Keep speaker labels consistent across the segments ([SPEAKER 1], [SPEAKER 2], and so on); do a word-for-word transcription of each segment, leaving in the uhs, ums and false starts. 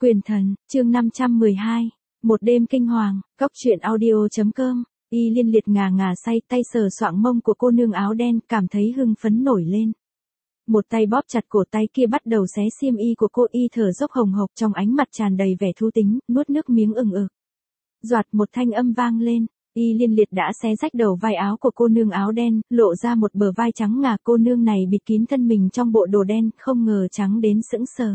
[SPEAKER 1] Quyền thần, chương năm trăm mười hai. Một đêm kinh hoàng, Cốc truyện audio.com. Y Liên liệt ngà ngà say, tay sờ soạng mông của cô nương áo đen, cảm thấy hưng phấn nổi lên. Một tay bóp chặt cổ, tay kia bắt đầu xé xiêm y của cô, y thở dốc hồng hộc, trong ánh mặt tràn đầy vẻ thú tính, nuốt nước miếng ừng ực. Doạt, một thanh âm vang lên, Y Liên liệt đã xé rách đầu vai áo của cô nương áo đen, lộ ra một bờ vai trắng ngà. Cô nương này bịt kín thân mình trong bộ đồ đen, không ngờ trắng đến sững sờ.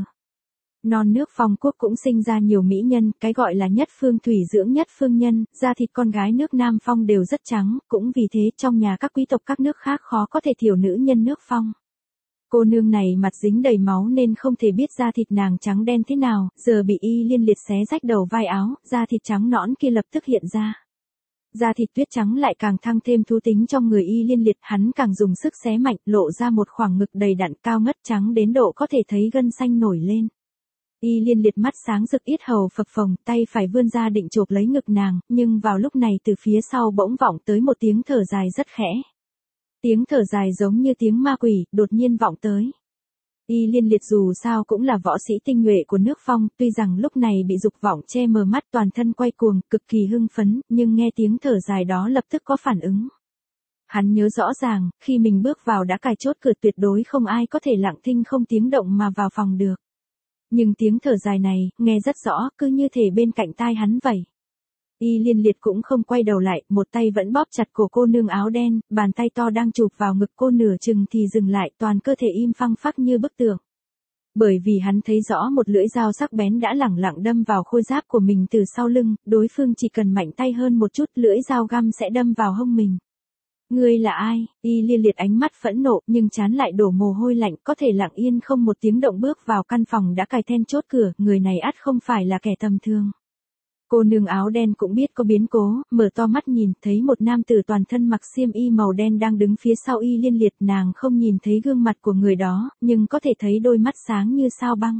[SPEAKER 1] Non nước Phong quốc cũng sinh ra nhiều mỹ nhân, cái gọi là nhất phương thủy dưỡng nhất phương nhân, da thịt con gái nước Nam Phong đều rất trắng, cũng vì thế trong nhà các quý tộc các nước khác khó có thể thiểu nữ nhân nước Phong. Cô nương này mặt dính đầy máu nên không thể biết da thịt nàng trắng đen thế nào, giờ bị Y Liên liệt xé rách đầu vai áo, da thịt trắng nõn kia lập tức hiện ra. Da thịt tuyết trắng lại càng thăng thêm thú tính trong người Y Liên liệt, hắn càng dùng sức xé mạnh, lộ ra một khoảng ngực đầy đặn cao ngất trắng đến độ có thể thấy gân xanh nổi lên. Y Liên liệt mắt sáng rực, yết hầu phập phồng, tay phải vươn ra định chộp lấy ngực nàng, nhưng vào lúc này từ phía sau bỗng vọng tới một tiếng thở dài rất khẽ. Tiếng thở dài giống như tiếng ma quỷ, đột nhiên vọng tới. Y Liên liệt dù sao cũng là võ sĩ tinh nhuệ của nước Phong, tuy rằng lúc này bị dục vọng che mờ mắt, toàn thân quay cuồng, cực kỳ hưng phấn, nhưng nghe tiếng thở dài đó lập tức có phản ứng. Hắn nhớ rõ ràng, khi mình bước vào đã cài chốt cửa, tuyệt đối không ai có thể lặng thinh không tiếng động mà vào phòng được. Nhưng tiếng thở dài này, nghe rất rõ, cứ như thể bên cạnh tai hắn vậy. Y Liên liệt cũng không quay đầu lại, một tay vẫn bóp chặt cổ cô nương áo đen, bàn tay to đang chụp vào ngực cô nửa chừng thì dừng lại, toàn cơ thể im phăng phắc như bức tường. Bởi vì hắn thấy rõ một lưỡi dao sắc bén đã lẳng lặng đâm vào khôi giáp của mình từ sau lưng, đối phương chỉ cần mạnh tay hơn một chút, lưỡi dao găm sẽ đâm vào hông mình. Ngươi là ai? Y Liên liệt ánh mắt phẫn nộ, nhưng trán lại đổ mồ hôi lạnh, có thể lặng yên không một tiếng động bước vào căn phòng đã cài then chốt cửa, người này ắt không phải là kẻ tầm thường. Cô nương áo đen cũng biết có biến cố, mở to mắt nhìn, thấy một nam tử toàn thân mặc xiêm y màu đen đang đứng phía sau Y Liên liệt, nàng không nhìn thấy gương mặt của người đó, nhưng có thể thấy đôi mắt sáng như sao băng.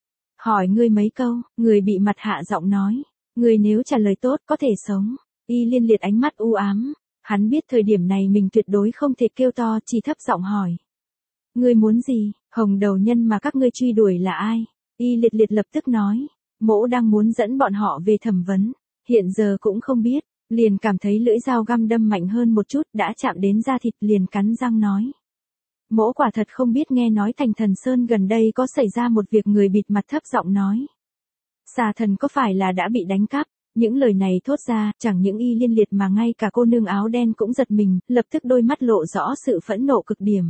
[SPEAKER 1] Hỏi ngươi mấy câu, người bị mặt hạ giọng nói, ngươi nếu trả lời tốt có thể sống. Y Liên liệt ánh mắt u ám. Hắn biết thời điểm này mình tuyệt đối không thể kêu to, chỉ thấp giọng hỏi. Ngươi muốn gì? Hồng đầu nhân mà các ngươi truy đuổi là ai? Y liệt liệt lập tức nói. Mỗ đang muốn dẫn bọn họ về thẩm vấn. Hiện giờ cũng không biết. Liền cảm thấy lưỡi dao găm đâm mạnh hơn một chút, đã chạm đến da thịt, liền cắn răng nói. Mỗ quả thật không biết, nghe nói thành Thần Sơn gần đây có xảy ra một việc. Người bịt mặt thấp giọng nói. Xà thần có phải là đã bị đánh cắp? Những lời này thốt ra, chẳng những Y Liên liệt mà ngay cả cô nương áo đen cũng giật mình, lập tức đôi mắt lộ rõ sự phẫn nộ cực điểm.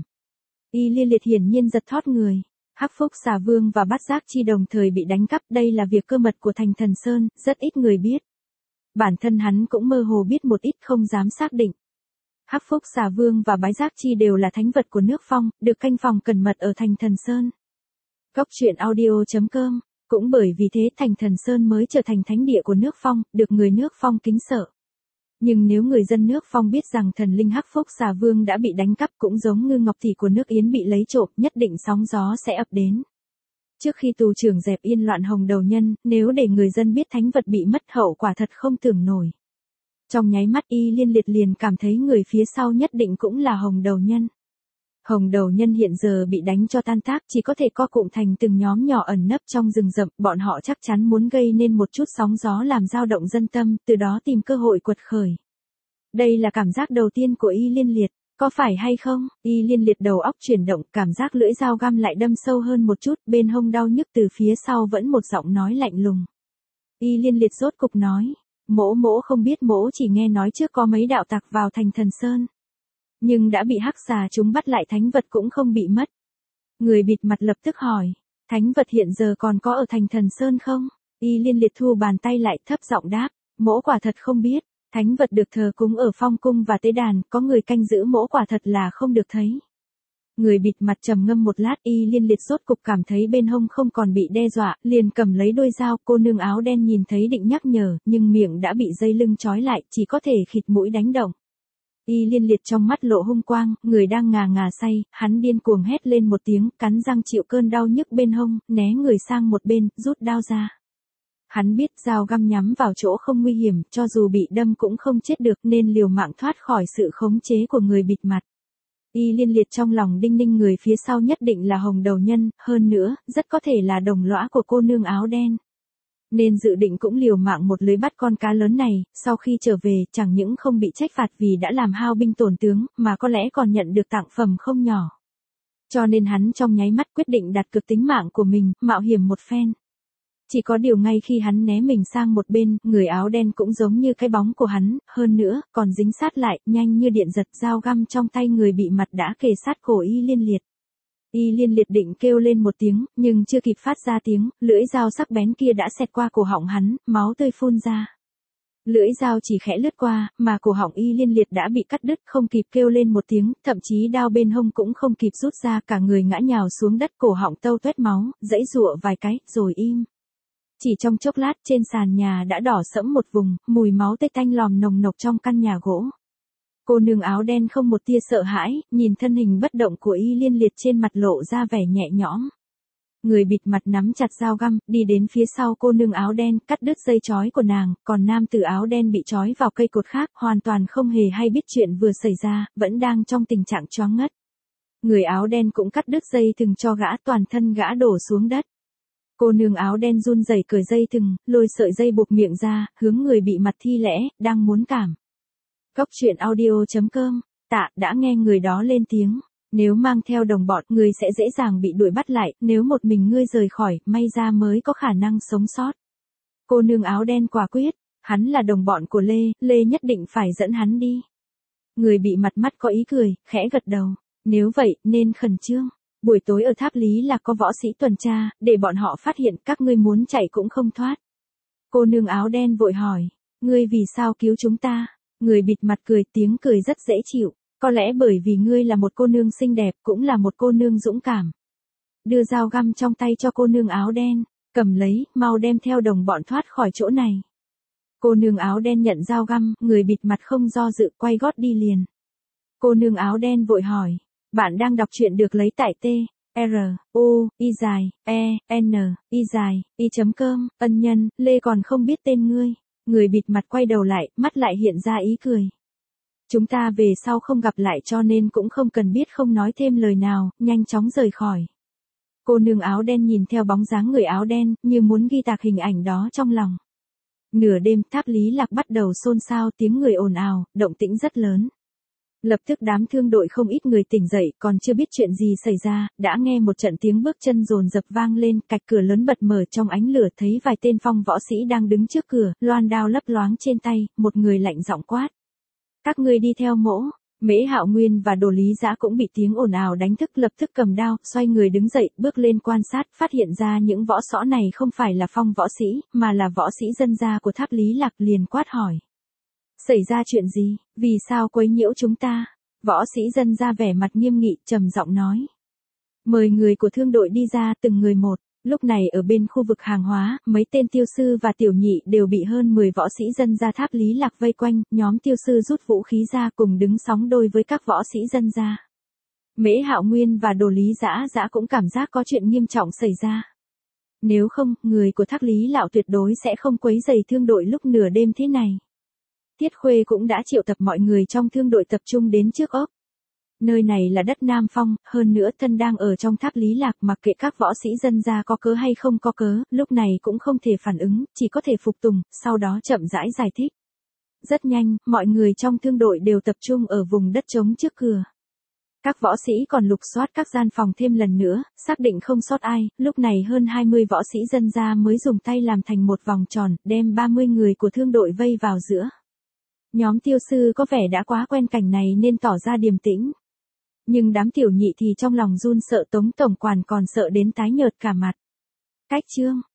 [SPEAKER 1] Y Liên liệt hiển nhiên giật thót người. Hắc Phúc Xà Vương và Bát Giác Chi đồng thời bị đánh cắp, đây là việc cơ mật của thành Thần Sơn, rất ít người biết. Bản thân hắn cũng mơ hồ biết một ít, không dám xác định. Hắc Phúc Xà Vương và Bái Giác Chi đều là thánh vật của nước Phong, được canh phòng cẩn mật ở thành Thần Sơn. Cốc truyện audio.com. Cũng bởi vì thế thành Thần Sơn mới trở thành thánh địa của nước Phong, được người nước Phong kính sợ. Nhưng nếu người dân nước Phong biết rằng thần linh Hắc Phúc Xà Vương đã bị đánh cắp, cũng giống Ngư Ngọc Tỷ của nước Yến bị lấy trộm, nhất định sóng gió sẽ ập đến. Trước khi tù trưởng dẹp yên loạn Hồng đầu nhân, nếu để người dân biết thánh vật bị mất, hậu quả thật không tưởng nổi. Trong nháy mắt Y Liên liệt liền cảm thấy người phía sau nhất định cũng là Hồng đầu nhân. Hồng đầu nhân hiện giờ bị đánh cho tan tác, chỉ có thể co cụm thành từng nhóm nhỏ ẩn nấp trong rừng rậm, bọn họ chắc chắn muốn gây nên một chút sóng gió làm dao động dân tâm, từ đó tìm cơ hội quật khởi. Đây là cảm giác đầu tiên của Y Liên liệt, có phải hay không? Y Liên liệt đầu óc chuyển động, cảm giác lưỡi dao găm lại đâm sâu hơn một chút, bên hông đau nhức, từ phía sau vẫn một giọng nói lạnh lùng. Y Liên liệt rốt cục nói, mỗ mỗ không biết, mỗ chỉ nghe nói trước có mấy đạo tặc vào thành Thần Sơn. Nhưng đã bị hắc xà chúng bắt lại, thánh vật cũng không bị mất. Người bịt mặt lập tức hỏi, thánh vật hiện giờ còn có ở thành Thần Sơn không? Y Liên liệt thu bàn tay lại, thấp giọng đáp, mỗ quả thật không biết, thánh vật được thờ cúng ở Phong cung và tế đàn, có người canh giữ, mỗ quả thật là không được thấy. Người bịt mặt trầm ngâm một lát, Y Liên liệt rốt cục cảm thấy bên hông không còn bị đe dọa, liền cầm lấy đôi dao. Cô nương áo đen nhìn thấy định nhắc nhở, nhưng miệng đã bị dây lưng trói lại, chỉ có thể khịt mũi đánh động. Y Liên liệt trong mắt lộ hung quang, người đang ngà ngà say, hắn điên cuồng hét lên một tiếng, cắn răng chịu cơn đau nhức bên hông, né người sang một bên, rút đao ra. Hắn biết dao găm nhắm vào chỗ không nguy hiểm, cho dù bị đâm cũng không chết được, nên liều mạng thoát khỏi sự khống chế của người bịt mặt. Y Liên liệt trong lòng đinh ninh, người phía sau nhất định là Hồng đầu nhân, hơn nữa, rất có thể là đồng lõa của cô nương áo đen. nên dự định cũng liều mạng một lưới bắt con cá lớn này, sau khi trở về chẳng những không bị trách phạt vì đã làm hao binh tổn tướng, mà có lẽ còn nhận được tặng phẩm không nhỏ. Cho nên hắn trong nháy mắt quyết định đặt cược tính mạng của mình, mạo hiểm một phen. Chỉ có điều ngay khi hắn né mình sang một bên, người áo đen cũng giống như cái bóng của hắn, hơn nữa, còn dính sát lại, nhanh như điện giật, dao găm trong tay người bị mặt đã kề sát cổ Y Liên Liệt. Y Liên Liệt định kêu lên một tiếng, nhưng chưa kịp phát ra tiếng, lưỡi dao sắc bén kia đã xẹt qua cổ họng hắn, máu tươi phun ra. Lưỡi dao chỉ khẽ lướt qua, mà cổ họng Y Liên Liệt đã bị cắt đứt, không kịp kêu lên một tiếng, thậm chí đao bên hông cũng không kịp rút ra, cả người ngã nhào xuống đất, cổ họng tâu tuét máu, giãy giụa vài cái, rồi im. Chỉ trong chốc lát trên sàn nhà đã đỏ sẫm một vùng, mùi máu tươi tanh lòm nồng nộc trong căn nhà gỗ. Cô nương áo đen không một tia sợ hãi, nhìn thân hình bất động của Y Liên Liệt trên mặt lộ ra vẻ nhẹ nhõm. Người bịt mặt nắm chặt dao găm, đi đến phía sau cô nương áo đen, cắt đứt dây trói của nàng, còn nam tử áo đen bị trói vào cây cột khác, hoàn toàn không hề hay biết chuyện vừa xảy ra, vẫn đang trong tình trạng choáng ngất. Người áo đen cũng cắt đứt dây thừng cho gã, toàn thân gã đổ xuống đất. Cô nương áo đen run rẩy cởi dây thừng, lôi sợi dây buộc miệng ra, hướng người bị mặt thi lễ, đang muốn cảm. Cốc truyện audio chấm com, tạ, đã nghe người đó lên tiếng. Nếu mang theo đồng bọn, ngươi sẽ dễ dàng bị đuổi bắt lại, nếu một mình ngươi rời khỏi, may ra mới có khả năng sống sót. Cô nương áo đen quả quyết, hắn là đồng bọn của Lê, Lê nhất định phải dẫn hắn đi. Người bị mặt mắt có ý cười, khẽ gật đầu. Nếu vậy, nên khẩn trương. Buổi tối ở Tháp Lý Lạc có võ sĩ tuần tra, để bọn họ phát hiện các ngươi muốn chạy cũng không thoát. Cô nương áo đen vội hỏi, ngươi vì sao cứu chúng ta? Người bịt mặt cười, tiếng cười rất dễ chịu. Có lẽ bởi vì ngươi là một cô nương xinh đẹp, cũng là một cô nương dũng cảm. Đưa dao găm trong tay cho cô nương áo đen, cầm lấy, mau đem theo đồng bọn thoát khỏi chỗ này. Cô nương áo đen nhận dao găm, người bịt mặt không do dự, quay gót đi liền. Cô nương áo đen vội hỏi, bạn đang đọc truyện được lấy tại T, R, U, Y dài, E, N, Y dài, Y chấm com, ân nhân, Lê còn không biết tên ngươi. Người bịt mặt quay đầu lại, mắt lại hiện ra ý cười. Chúng ta về sau không gặp lại cho nên cũng không cần biết, không nói thêm lời nào, nhanh chóng rời khỏi. Cô nương áo đen nhìn theo bóng dáng người áo đen, như muốn ghi tạc hình ảnh đó trong lòng. Nửa đêm, Tháp Lý Lạc bắt đầu xôn xao, tiếng người ồn ào, động tĩnh rất lớn. Lập tức đám thương đội không ít người tỉnh dậy, còn chưa biết chuyện gì xảy ra, đã nghe một trận tiếng bước chân dồn dập vang lên, cạch cửa lớn bật mở, trong ánh lửa thấy vài tên phong võ sĩ đang đứng trước cửa, loan đao lấp loáng trên tay, một người lạnh giọng quát. Các ngươi đi theo mỗ. Mễ Hạo Nguyên và Đồ Lý Dã cũng bị tiếng ồn ào đánh thức, lập tức cầm đao, xoay người đứng dậy, bước lên quan sát, phát hiện ra những võ sõ này không phải là phong võ sĩ, mà là võ sĩ dân gia của Tháp Lý Lạc, liền quát hỏi. Xảy ra chuyện gì, vì sao quấy nhiễu chúng ta? Võ sĩ dân gia vẻ mặt nghiêm nghị, trầm giọng nói. Mời người của thương đội đi ra, từng người một. Lúc này ở bên khu vực hàng hóa, mấy tên tiêu sư và tiểu nhị đều bị hơn mười võ sĩ dân gia Tháp Lý Lạc vây quanh, nhóm tiêu sư rút vũ khí ra cùng đứng sóng đôi với các võ sĩ dân gia. Mễ Hạo Nguyên và Đồ Lý Dã Dã cũng cảm giác có chuyện nghiêm trọng xảy ra. Nếu không, người của Thác Lý Lão tuyệt đối sẽ không quấy rầy thương đội lúc nửa đêm thế này. Tiết Khuê cũng đã triệu tập mọi người trong thương đội tập trung đến trước ốc. Nơi này là đất Nam Phong, hơn nữa thân đang ở trong Tháp Lý Lạc, mặc kệ các võ sĩ dân gia có cớ hay không có cớ, lúc này cũng không thể phản ứng, chỉ có thể phục tùng, sau đó chậm rãi giải thích. Rất nhanh, mọi người trong thương đội đều tập trung ở vùng đất trống trước cửa. Các võ sĩ còn lục soát các gian phòng thêm lần nữa, xác định không sót ai, lúc này hơn hai mươi võ sĩ dân gia mới dùng tay làm thành một vòng tròn, đem ba mươi người của thương đội vây vào giữa. Nhóm tiêu sư có vẻ đã quá quen cảnh này nên tỏ ra điềm tĩnh. Nhưng đám tiểu nhị thì trong lòng run sợ, Tống tổng quản còn sợ đến tái nhợt cả mặt. Cách chương